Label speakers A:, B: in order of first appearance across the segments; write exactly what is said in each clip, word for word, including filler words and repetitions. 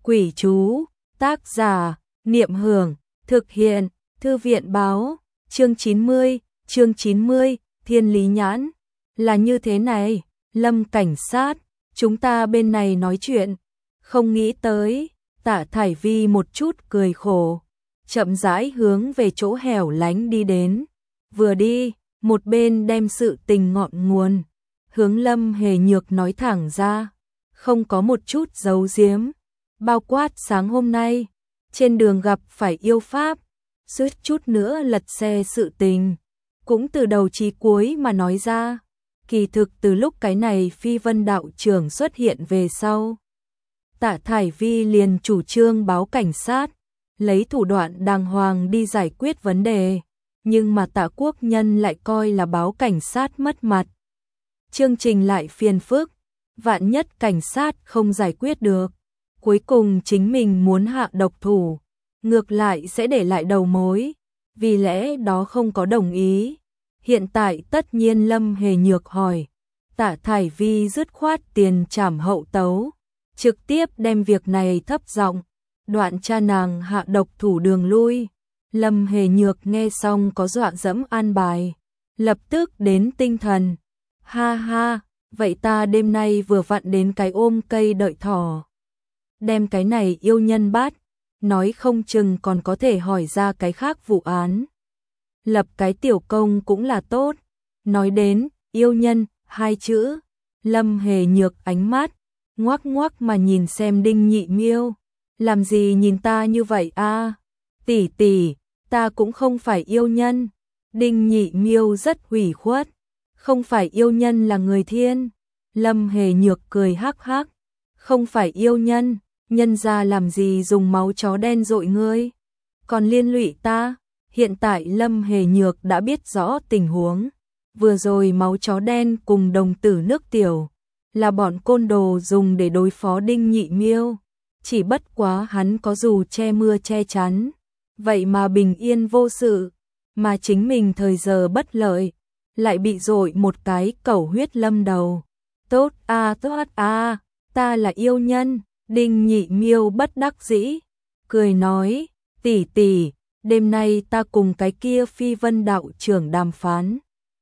A: Quỷ chú, tác giả, Niệm Hưởng, thực hiện, Thư viện báo, chương chín mươi, chương chín mươi, Thiên Lý Nhãn. Là như thế này, Lâm cảnh sát, chúng ta bên này nói chuyện, không nghĩ tới, Tạ Thải Vi một chút cười khổ, chậm rãi hướng về chỗ hẻo lánh đi đến, vừa đi, một bên đem sự tình ngọn nguồn, hướng Lâm Hề Nhược nói thẳng ra, không có một chút giấu giếm, bao quát sáng hôm nay, trên đường gặp phải yêu pháp, suýt chút nữa lật xe sự tình, cũng từ đầu chí cuối mà nói ra. Kỳ thực từ lúc cái này Phi Vân đạo trưởng xuất hiện về sau, Tạ Thải Vi liền chủ trương báo cảnh sát, lấy thủ đoạn đàng hoàng đi giải quyết vấn đề, nhưng mà Tạ Quốc Nhân lại coi là báo cảnh sát mất mặt. Chương trình lại phiền phức, vạn nhất cảnh sát không giải quyết được, cuối cùng chính mình muốn hạ độc thủ, ngược lại sẽ để lại đầu mối, vì lẽ đó không có đồng ý. Hiện tại tất nhiên Lâm Hề Nhược hỏi, Tạ Thải Vi dứt khoát tiền trảm hậu tấu, trực tiếp đem việc này thấp giọng, đoạn cha nàng hạ độc thủ đường lui. Lâm Hề Nhược nghe xong có dọa dẫm an bài, lập tức đến tinh thần, ha ha, vậy ta đêm nay vừa vặn đến cái ôm cây đợi thỏ, đem cái này yêu nhân bắt, nói không chừng còn có thể hỏi ra cái khác vụ án. Lập cái tiểu công cũng là tốt. Nói đến yêu nhân hai chữ, Lâm Hề Nhược ánh mắt ngoác ngoác mà nhìn xem Đinh Nhị Miêu, làm gì nhìn ta như vậy a? Tỷ tỷ, ta cũng không phải yêu nhân. Đinh Nhị Miêu rất ủy khuất, không phải yêu nhân là người thiên. Lâm Hề Nhược cười hắc hắc, không phải yêu nhân, nhân ra làm gì dùng máu chó đen dội ngươi, còn liên lụy ta. Hiện tại Lâm Hề Nhược đã biết rõ tình huống, vừa rồi máu chó đen cùng đồng tử nước tiểu là bọn côn đồ dùng để đối phó Đinh Nhị Miêu, chỉ bất quá hắn có dù che mưa che chắn, vậy mà bình yên vô sự, mà chính mình thời giờ bất lợi, lại bị dội một cái cẩu huyết lâm đầu. Tốt a tốt a, ta là yêu nhân. Đinh Nhị Miêu bất đắc dĩ, cười nói, tỷ tỷ, đêm nay ta cùng cái kia Phi Vân đạo trưởng đàm phán,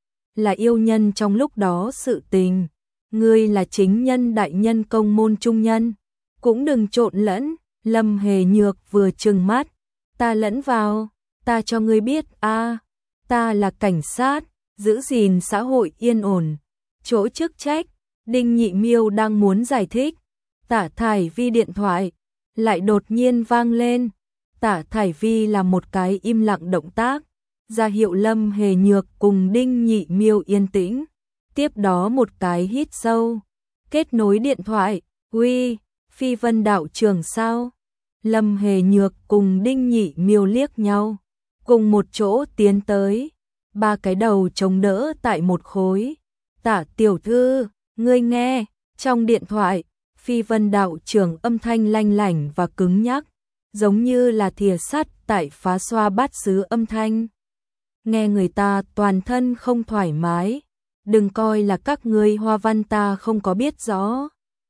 A: là yêu nhân trong lúc đó sự tình, ngươi là chính nhân đại nhân công môn trung nhân, cũng đừng trộn lẫn. Lâm Hề Nhược vừa trừng mắt, ta lẫn vào, ta cho ngươi biết a, ta là cảnh sát, giữ gìn xã hội yên ổn, chỗ chức trách. Đinh Nhị Miêu đang muốn giải thích, Tạ Thải Vi điện thoại lại đột nhiên vang lên. Tạ Thải Vi là một cái im lặng động tác, ra hiệu Lâm Hề Nhược cùng Đinh Nhị Miêu yên tĩnh. Tiếp đó một cái hít sâu, kết nối điện thoại, uy, Phi Vân đạo trưởng sao? Lâm Hề Nhược cùng Đinh Nhị Miêu liếc nhau, cùng một chỗ tiến tới, ba cái đầu chống đỡ tại một khối. Tạ tiểu thư, ngươi nghe, trong điện thoại, Phi Vân đạo trưởng âm thanh lanh lảnh và cứng nhắc, giống như là thìa sắt tại phá xoa bát sứ âm thanh. Nghe người ta toàn thân không thoải mái, đừng coi là các ngươi hoa văn ta không có biết rõ.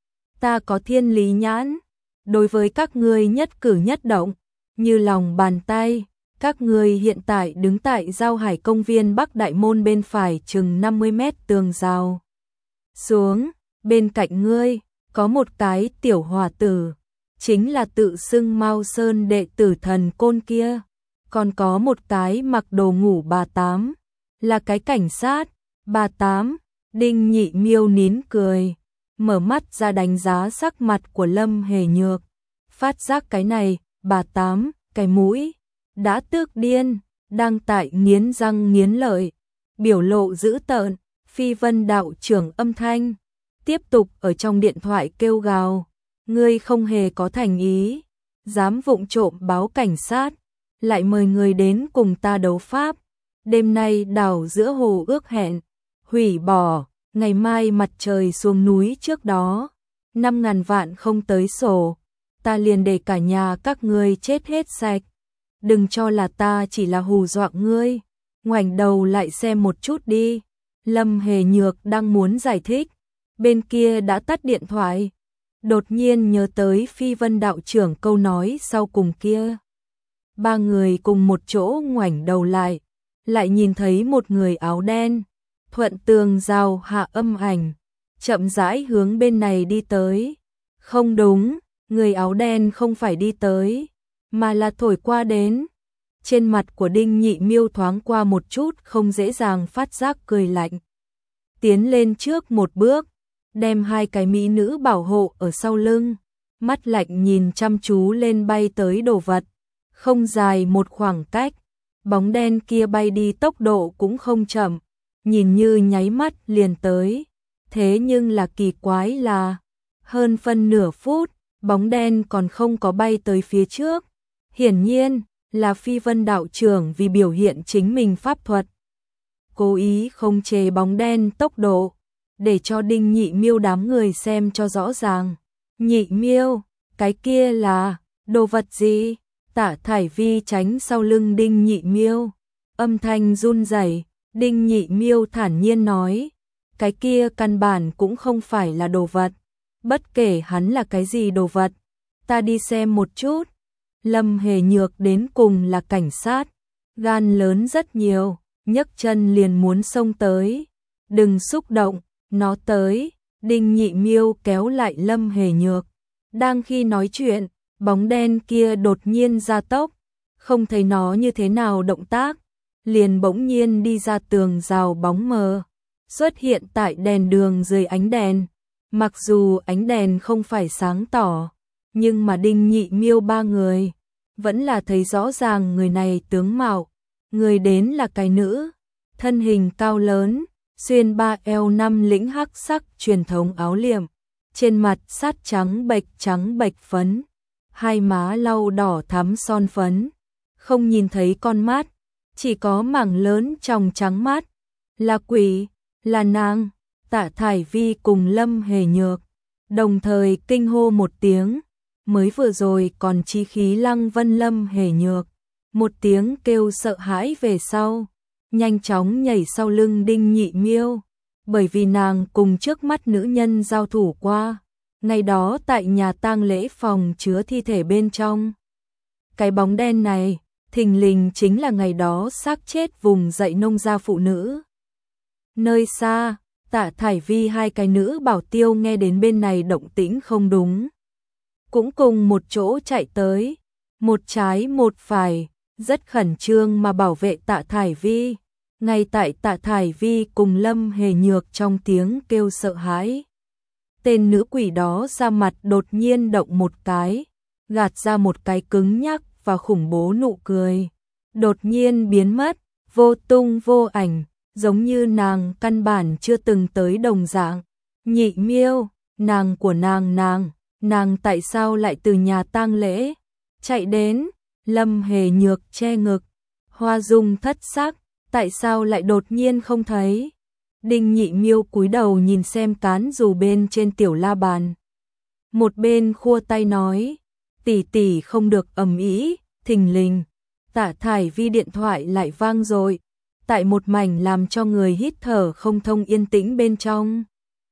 A: Ta có thiên lý nhãn, đối với các ngươi nhất cử nhất động, như lòng bàn tay. Các ngươi hiện tại đứng tại Giao Hải công viên Bắc Đại Môn bên phải chừng năm mươi mét tường rào xuống, bên cạnh ngươi có một cái tiểu hòa tử, chính là tự xưng Mao Sơn đệ tử thần côn kia, còn có một cái mặc đồ ngủ bà tám, là cái cảnh sát. Bà tám, Đinh Nhị Miêu nín cười, mở mắt ra đánh giá sắc mặt của Lâm Hề Nhược, phát giác cái này, bà tám, cái mũi đã tức điên, đang tại nghiến răng nghiến lợi, biểu lộ dữ tợn. Phi Vân đạo trưởng âm thanh tiếp tục ở trong điện thoại kêu gào, ngươi không hề có thành ý, dám vụng trộm báo cảnh sát, lại mời người đến cùng ta đấu pháp, đêm nay đảo giữa hồ ước hẹn, hủy bỏ, ngày mai mặt trời xuống núi trước đó, năm ngàn vạn không tới sổ, ta liền để cả nhà các ngươi chết hết sạch. Đừng cho là ta chỉ là hù dọa ngươi, ngoảnh đầu lại xem một chút đi. Lâm Hề Nhược đang muốn giải thích, bên kia đã tắt điện thoại. đột nhiên nhớ tới Phi Vân đạo trưởng câu nói sau cùng kia. Ba người cùng một chỗ ngoảnh đầu lại, lại nhìn thấy một người áo đen, thuận tường rào hạ âm ảnh, chậm rãi hướng bên này đi tới. Không đúng, người áo đen không phải đi tới, mà là thổi qua đến. Trên mặt của Đinh Nhị Miêu thoáng qua một chút không dễ dàng phát giác cười lạnh. Tiến lên trước một bước, đem hai cái mỹ nữ bảo hộ ở sau lưng, mắt lạnh nhìn chăm chú lên bay tới đồ vật. Không dài một khoảng cách, bóng đen kia bay đi tốc độ cũng không chậm, nhìn như nháy mắt liền tới. Thế nhưng là kỳ quái là, hơn phân nửa phút, bóng đen còn không có bay tới phía trước. Hiển nhiên là Phi Vân đạo trưởng vì biểu hiện chính mình pháp thuật, cố ý không chế bóng đen tốc độ, để cho Đinh Nhị Miêu đám người xem cho rõ ràng. Nhị Miêu, cái kia là đồ vật gì? Tạ Thải Vi tránh sau lưng Đinh Nhị Miêu, âm thanh run rẩy. Đinh Nhị Miêu thản nhiên nói, cái kia căn bản cũng không phải là đồ vật, bất kể hắn là cái gì đồ vật, ta đi xem một chút. Lâm Hề Nhược đến cùng là cảnh sát, gan lớn rất nhiều, nhấc chân liền muốn xông tới. Đừng xúc động, nó tới. Đinh Nhị Miêu kéo lại Lâm Hề Nhược. Đang khi nói chuyện, bóng đen kia đột nhiên gia tốc, không thấy nó như thế nào động tác, liền bỗng nhiên đi ra tường rào bóng mờ, xuất hiện tại đèn đường dưới ánh đèn. Mặc dù ánh đèn không phải sáng tỏ, nhưng mà Đinh Nhị Miêu ba người vẫn là thấy rõ ràng người này tướng mạo. Người đến là cái nữ, thân hình cao lớn, xuyên ba eo năm lĩnh hắc sắc truyền thống áo liệm, trên mặt sát trắng bệch trắng bệch phấn, hai má lau đỏ thắm son phấn, không nhìn thấy con mắt, chỉ có mảng lớn tròng trắng mắt. Là quỷ, là nàng. Tạ Thải Vi cùng Lâm Hề Nhược đồng thời kinh hô một tiếng. Mới vừa rồi còn chí khí lăng vân Lâm Hề Nhược, một tiếng kêu sợ hãi về sau, nhanh chóng nhảy sau lưng Đinh Nhị Miêu, bởi vì nàng cùng trước mắt nữ nhân giao thủ qua, ngày đó tại nhà tang lễ phòng chứa thi thể bên trong. Cái bóng đen này, thình lình chính là ngày đó xác chết vùng dậy nông gia phụ nữ. Nơi xa, Tạ Thải Vi hai cái nữ bảo tiêu nghe đến bên này động tĩnh không đúng, cũng cùng một chỗ chạy tới, một trái một phải, rất khẩn trương mà bảo vệ Tạ Thải Vi. Ngay tại Tạ Thải Vi cùng Lâm Hề Nhược trong tiếng kêu sợ hãi, tên nữ quỷ đó ra mặt đột nhiên động một cái, gạt ra một cái cứng nhắc và khủng bố nụ cười, đột nhiên biến mất, vô tung vô ảnh, giống như nàng căn bản chưa từng tới đồng dạng. Nhị Miêu, nàng của nàng nàng, nàng tại sao lại từ nhà tang lễ chạy đến? Lâm Hề Nhược che ngực, hoa dung thất sắc, tại sao lại đột nhiên không thấy? Đinh Nhị Miêu cúi đầu nhìn xem cán dù bên trên tiểu la bàn, một bên khua tay nói, tỷ tỷ không được ầm ĩ. Thình lình, Tạ Thải Vi điện thoại lại vang rồi, tại một mảnh làm cho người hít thở không thông yên tĩnh bên trong,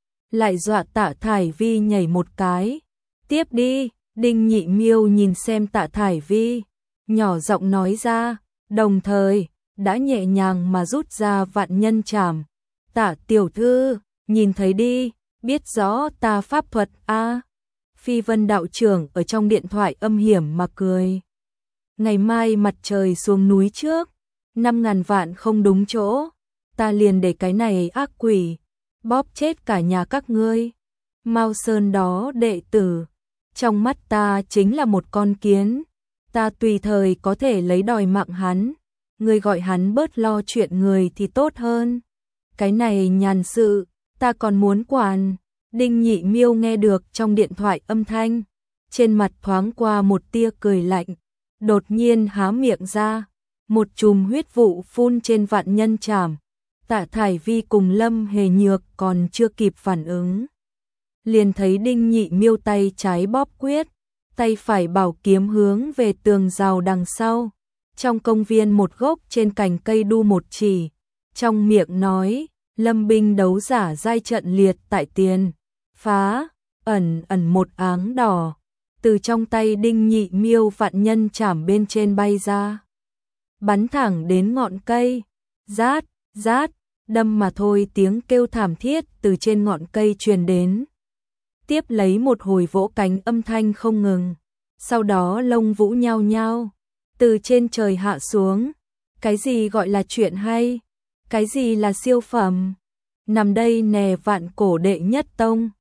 A: lại dọa Tạ Thải Vi nhảy một cái. Tiếp đi. Đinh Nhị Miêu nhìn xem Tạ Thải Vi, nhỏ giọng nói ra, đồng thời đã nhẹ nhàng mà rút ra vạn nhân trảm. Tạ tiểu thư, nhìn thấy đi, biết rõ ta pháp thuật a. À. Phi Vân đạo trưởng ở trong điện thoại âm hiểm mà cười. Ngày mai mặt trời xuống núi trước, năm ngàn vạn không đúng chỗ, ta liền để cái này ác quỷ bóp chết cả nhà các ngươi. Mao Sơn đó đệ tử, trong mắt ta chính là một con kiến, ta tùy thời có thể lấy đòi mạng hắn, ngươi gọi hắn bớt lo chuyện người thì tốt hơn. Cái này nhàn sự, ta còn muốn quản. Đinh Nhị Miêu nghe được trong điện thoại âm thanh, trên mặt thoáng qua một tia cười lạnh, đột nhiên há miệng ra, một chùm huyết vụ phun trên vạn nhân trảm. Tạ Thải Vi cùng Lâm Hề Nhược còn chưa kịp phản ứng, liền thấy Đinh Nhị Miêu tay trái bóp quyết, tay phải bảo kiếm hướng về tường rào đằng sau. Trong công viên một gốc trên cành cây đu một chỉ, trong miệng nói, lâm binh đấu giả giai trận liệt tại tiền phá, ẩn ẩn một áng đỏ, từ trong tay Đinh Nhị Miêu vạn nhân chảm bên trên bay ra, bắn thẳng đến ngọn cây, rát, rát, đâm mà thôi, tiếng kêu thảm thiết từ trên ngọn cây truyền đến. Tiếp lấy một hồi vỗ cánh âm thanh không ngừng, sau đó lông vũ nhao nhao, từ trên trời hạ xuống. Cái gì gọi là chuyện hay? Cái gì là siêu phẩm? Nằm đây nè, vạn cổ đệ nhất tông.